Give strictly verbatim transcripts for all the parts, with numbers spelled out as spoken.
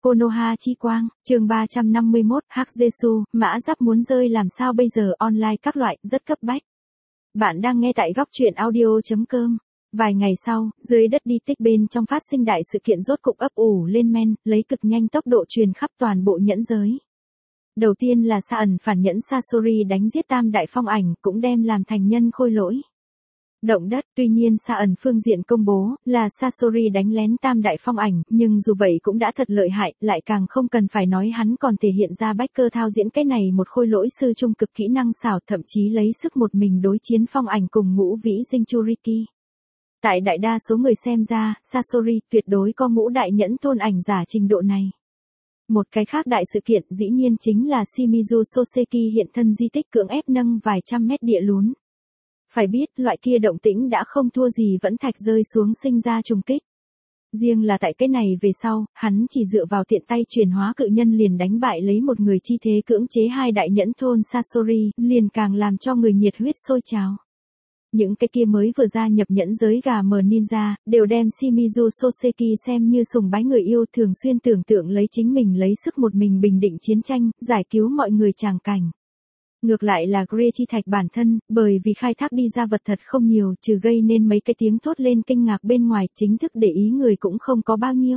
Konoha chi quang, chương ba trăm năm mươi mốt, Hắc Jesu, mã giáp muốn rơi làm sao bây giờ online các loại, rất cấp bách. Bạn đang nghe tại góc truyện audio chấm com. Vài ngày sau, dưới đất đi tích bên trong phát sinh đại sự kiện rốt cục ấp ủ lên men, lấy cực nhanh tốc độ truyền khắp toàn bộ nhẫn giới. Đầu tiên là Sa ẩn phản nhẫn Sasori đánh giết tam đại phong ảnh, cũng đem làm thành nhân khôi lỗi. Động đất, tuy nhiên Sa ẩn phương diện công bố là Sasori đánh lén tam đại phong ảnh, nhưng dù vậy cũng đã thật lợi hại, lại càng không cần phải nói hắn còn thể hiện ra bách cơ thao diễn cái này một khôi lỗi sư trung cực kỹ năng xảo, thậm chí lấy sức một mình đối chiến phong ảnh cùng ngũ vĩ Jinchuriki. Tại đại đa số người xem ra, Sasori tuyệt đối có ngũ đại nhẫn thôn ảnh giả trình độ này. Một cái khác đại sự kiện dĩ nhiên chính là Shimizu Soseki hiện thân di tích cưỡng ép nâng vài trăm mét địa lún. Phải biết, loại kia động tĩnh đã không thua gì vẫn thạch rơi xuống sinh ra trùng kích. Riêng là tại cái này về sau, hắn chỉ dựa vào tiện tay chuyển hóa cự nhân liền đánh bại lấy một người chi thế cưỡng chế hai đại nhẫn thôn Sasori, liền càng làm cho người nhiệt huyết sôi trào. Những cái kia mới vừa gia nhập nhẫn giới gà mờ ninja, đều đem Shimizu Soseki xem như sùng bái người yêu, thường xuyên tưởng tượng lấy chính mình lấy sức một mình bình định chiến tranh, giải cứu mọi người tràng cảnh. Ngược lại là Grey chi thạch bản thân, bởi vì khai thác đi ra vật thật không nhiều, trừ gây nên mấy cái tiếng thốt lên kinh ngạc bên ngoài, chính thức để ý người cũng không có bao nhiêu.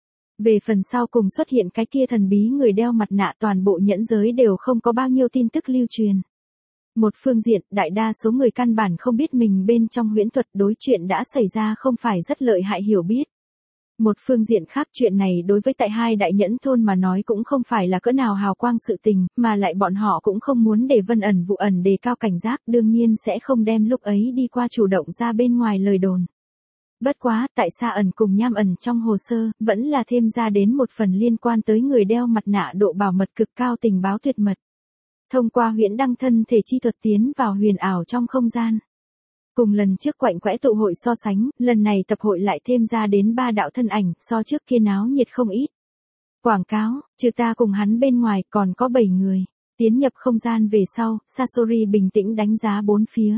Về phần sau cùng xuất hiện cái kia thần bí người đeo mặt nạ, toàn bộ nhẫn giới đều không có bao nhiêu tin tức lưu truyền. Một phương diện, đại đa số người căn bản không biết mình bên trong huyễn thuật đối chuyện đã xảy ra không phải rất lợi hại hiểu biết. Một phương diện khác, chuyện này đối với tại hai đại nhẫn thôn mà nói cũng không phải là cỡ nào hào quang sự tình, mà lại bọn họ cũng không muốn để vân ẩn vụ ẩn đề cao cảnh giác, đương nhiên sẽ không đem lúc ấy đi qua chủ động ra bên ngoài lời đồn. Bất quá, tại Sa ẩn cùng Nham ẩn trong hồ sơ, vẫn là thêm ra đến một phần liên quan tới người đeo mặt nạ độ bảo mật cực cao tình báo tuyệt mật. Thông qua huyễn đăng thân thể chi thuật tiến vào huyền ảo trong không gian. Cùng lần trước quạnh quẽ tụ hội so sánh, lần này tập hội lại thêm ra đến ba đạo thân ảnh, so trước kia náo nhiệt không ít. Quảng cáo, trừ ta cùng hắn bên ngoài còn có bảy người. Tiến nhập không gian về sau, Sasori bình tĩnh đánh giá bốn phía.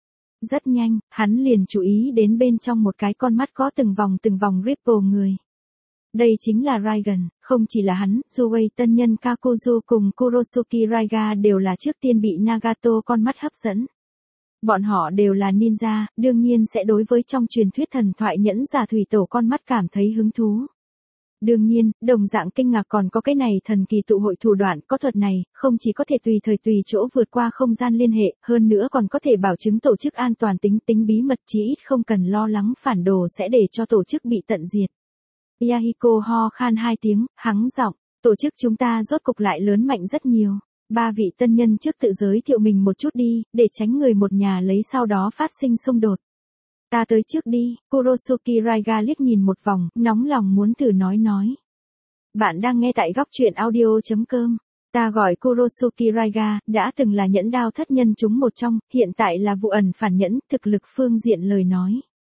Rất nhanh, hắn liền chú ý đến bên trong một cái con mắt có từng vòng từng vòng ripple người. Đây chính là Raigan, không chỉ là hắn, Zuei tân nhân Kakuzu cùng Kurosuke Raiga đều là trước tiên bị Nagato con mắt hấp dẫn. Bọn họ đều là ninja, đương nhiên sẽ đối với trong truyền thuyết thần thoại nhẫn giả thủy tổ con mắt cảm thấy hứng thú. Đương nhiên, đồng dạng kinh ngạc còn có cái này thần kỳ tụ hội thủ đoạn, có thuật này, không chỉ có thể tùy thời tùy chỗ vượt qua không gian liên hệ, hơn nữa còn có thể bảo chứng tổ chức an toàn tính tính bí mật, chí ít không cần lo lắng phản đồ sẽ để cho tổ chức bị tận diệt. Yahiko ho khan hai tiếng, hắng giọng, tổ chức chúng ta rốt cục lại lớn mạnh rất nhiều. Ba vị tân nhân trước tự giới thiệu mình một chút đi, để tránh người một nhà lấy sau đó phát sinh xung đột. Ta tới trước đi, Kurosuke Raiga liếc nhìn một vòng, nóng lòng muốn thử nói nói. Bạn đang nghe tại góc truyện audio chấm com. Ta gọi Kurosuke Raiga, đã từng là nhẫn đao thất nhân chúng một trong, hiện tại là vụ ẩn phản nhẫn, thực lực phương diện lời nói.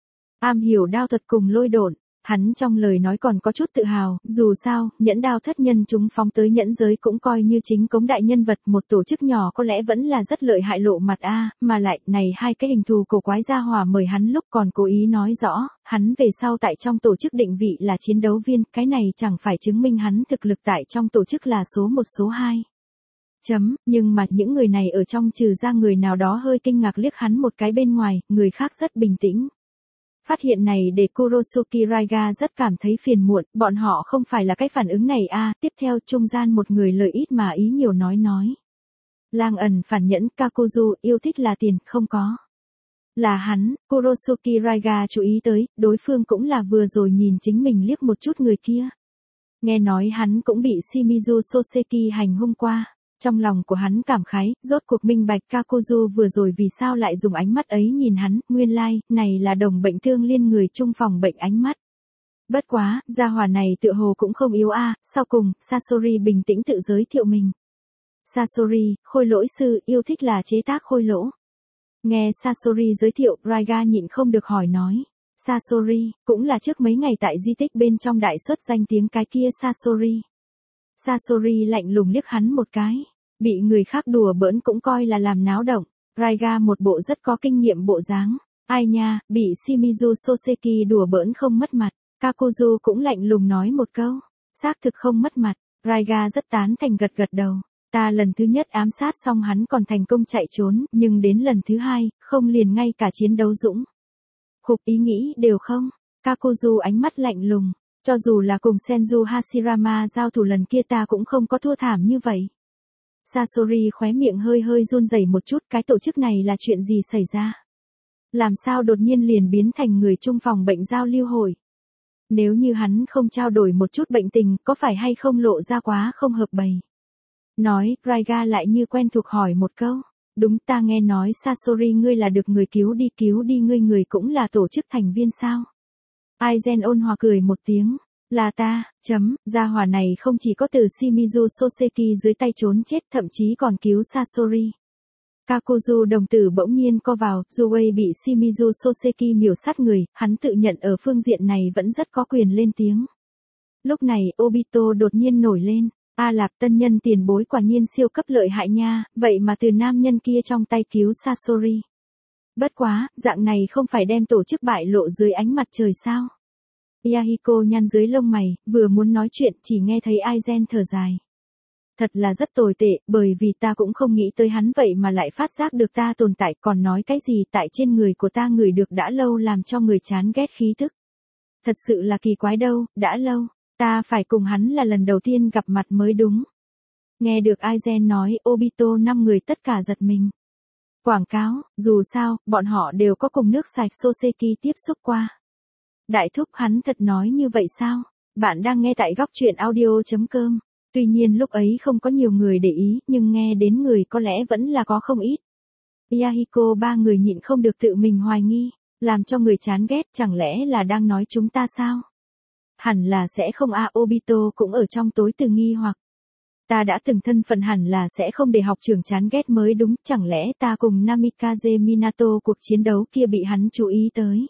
Am hiểu đao thuật cùng lôi độn. Hắn trong lời nói còn có chút tự hào, dù sao, nhẫn đao thất nhân chúng phóng tới nhẫn giới cũng coi như chính cống đại nhân vật, một tổ chức nhỏ có lẽ vẫn là rất lợi hại lộ mặt a, mà lại, này hai cái hình thù cổ quái gia hỏa mời hắn lúc còn cố ý nói rõ, hắn về sau tại trong tổ chức định vị là chiến đấu viên, cái này chẳng phải chứng minh hắn thực lực tại trong tổ chức là số một số hai. Chấm, nhưng mà những người này ở trong trừ ra người nào đó hơi kinh ngạc liếc hắn một cái bên ngoài, người khác rất bình tĩnh. Phát hiện này để Kurosuke Raiga rất cảm thấy phiền muộn, bọn họ không phải là cái phản ứng này a. À, tiếp theo trung gian một người lời ít mà ý nhiều nói nói. Lang ẩn phản nhẫn Kakuzu yêu thích là tiền, không có. Là hắn, Kurosuke Raiga chú ý tới, đối phương cũng là vừa rồi nhìn chính mình liếc một chút người kia. Nghe nói hắn cũng bị Shimizu Soseki hành hung qua. Trong lòng của hắn cảm khái, rốt cuộc minh bạch Kakuzu vừa rồi vì sao lại dùng ánh mắt ấy nhìn hắn, nguyên lai, like, này là đồng bệnh thương liên người chung phòng bệnh ánh mắt. Bất quá, gia hỏa này tựa hồ cũng không yếu a. À. Sau cùng, Sasori bình tĩnh tự giới thiệu mình. Sasori, khôi lỗi sư, yêu thích là chế tác khôi lỗ. Nghe Sasori giới thiệu, Raiga nhịn không được hỏi nói. Sasori, cũng là trước mấy ngày tại di tích bên trong đại xuất danh tiếng cái kia Sasori. Sasori lạnh lùng liếc hắn một cái, bị người khác đùa bỡn cũng coi là làm náo động, Raiga một bộ rất có kinh nghiệm bộ dáng, ai nha, bị Shimizu Soseki đùa bỡn không mất mặt, Kakuzu cũng lạnh lùng nói một câu, Xác thực không mất mặt, Rhaegar rất tán thành gật gật đầu. Ta lần thứ nhất ám sát xong hắn còn thành công chạy trốn, nhưng đến lần thứ hai, không liền ngay cả chiến đấu dũng. Khục ý nghĩ đều không. Kakuzu ánh mắt lạnh lùng. Cho dù là cùng Senju Hashirama giao thủ lần kia ta cũng không có thua thảm như vậy. Sasori khóe miệng hơi hơi run rẩy một chút, cái tổ chức này là chuyện gì xảy ra? Làm sao đột nhiên liền biến thành người chung phòng bệnh giao lưu hội? Nếu như hắn không trao đổi một chút bệnh tình, có phải hay không lộ ra quá không hợp bầy? Nói, Rhaegar lại như quen thuộc hỏi một câu. Đúng, ta nghe nói Sasori ngươi là được người cứu đi cứu đi ngươi người cũng là tổ chức thành viên sao? Aizen ôn hòa cười một tiếng. Là ta, chấm, gia hỏa này không chỉ có từ Shimizu Soseki dưới tay trốn chết thậm chí còn cứu Sasori. Kakuzu đồng tử bỗng nhiên co vào, Zuwei bị Shimizu Soseki miểu sát người, hắn tự nhận ở phương diện này vẫn rất có quyền lên tiếng. Lúc này Obito đột nhiên nổi lên. A Lạp tân nhân tiền bối quả nhiên siêu cấp lợi hại nha, vậy mà từ nam nhân kia trong tay cứu Sasori. Bất quá, dạng này không phải đem tổ chức bại lộ dưới ánh mặt trời sao? Yahiko nhăn dưới lông mày, vừa muốn nói chuyện chỉ nghe thấy Aizen thở dài. Thật là rất tồi tệ, bởi vì ta cũng không nghĩ tới hắn vậy mà lại phát giác được ta tồn tại, còn nói cái gì tại trên người của ta ngửi được đã lâu làm cho người chán ghét khí tức. Thật sự là kỳ quái đâu, đã lâu, ta phải cùng hắn là lần đầu tiên gặp mặt mới đúng. Nghe được Aizen nói, Obito năm người tất cả giật mình. Quảng cáo, dù sao, bọn họ đều có cùng nước sạch Soseki tiếp xúc qua. Đại thúc hắn thật nói như vậy sao? Bạn đang nghe tại góc truyện audio.com. Tuy nhiên lúc ấy không có nhiều người để ý, nhưng nghe đến người có lẽ vẫn là có không ít. Yahiko ba người nhịn không được tự mình hoài nghi, làm cho người chán ghét, chẳng lẽ là đang nói chúng ta sao? Hẳn là sẽ không a. Obito cũng ở trong tối từ nghi hoặc. Ta đã từng thân phận hẳn là sẽ không để học trưởng chán ghét mới đúng, chẳng lẽ ta cùng Namikaze Minato cuộc chiến đấu kia bị hắn chú ý tới.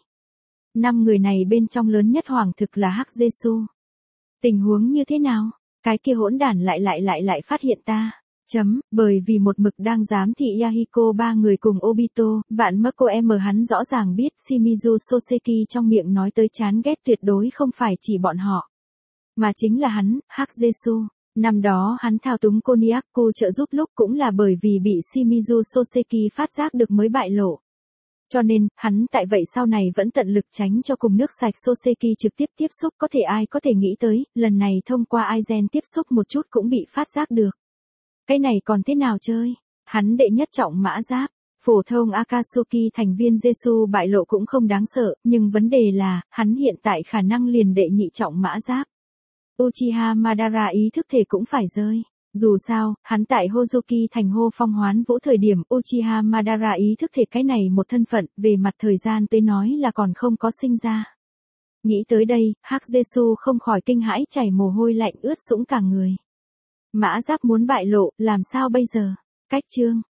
Năm người này bên trong lớn nhất hoàng thực là Hắc Jesu. Tình huống như thế nào? Cái kia hỗn đản lại lại lại lại phát hiện ta. Chấm, bởi vì một mực đang giám thị Yahiko ba người cùng Obito, vạn Marco M hắn rõ ràng biết Shimizu Soseki trong miệng nói tới chán ghét tuyệt đối không phải chỉ bọn họ. Mà chính là hắn, Hắc Jesu. Năm đó hắn thao túng Koniaku trợ giúp lúc cũng là bởi vì bị Shimizu Soseki phát giác được mới bại lộ. Cho nên, hắn tại vậy sau này vẫn tận lực tránh cho cùng nước sạch Soseki trực tiếp tiếp xúc, có thể ai có thể nghĩ tới, lần này thông qua Aizen tiếp xúc một chút cũng bị phát giác được. Cái này còn thế nào chơi? Hắn đệ nhất trọng mã giáp, phổ thông Akatsuki thành viên Jesu bại lộ cũng không đáng sợ, nhưng vấn đề là, hắn hiện tại khả năng liền đệ nhị trọng mã giáp. Uchiha Madara ý thức thể cũng phải rơi. Dù sao, hắn tại Hozuki thành hô phong hoán vũ thời điểm Uchiha Madara ý thức thể cái này một thân phận, về mặt thời gian tới nói là còn không có sinh ra. Nghĩ tới đây, Hắc Jesu không khỏi kinh hãi chảy mồ hôi lạnh ướt sũng cả người. Mã giáp muốn bại lộ, làm sao bây giờ? Cách chương.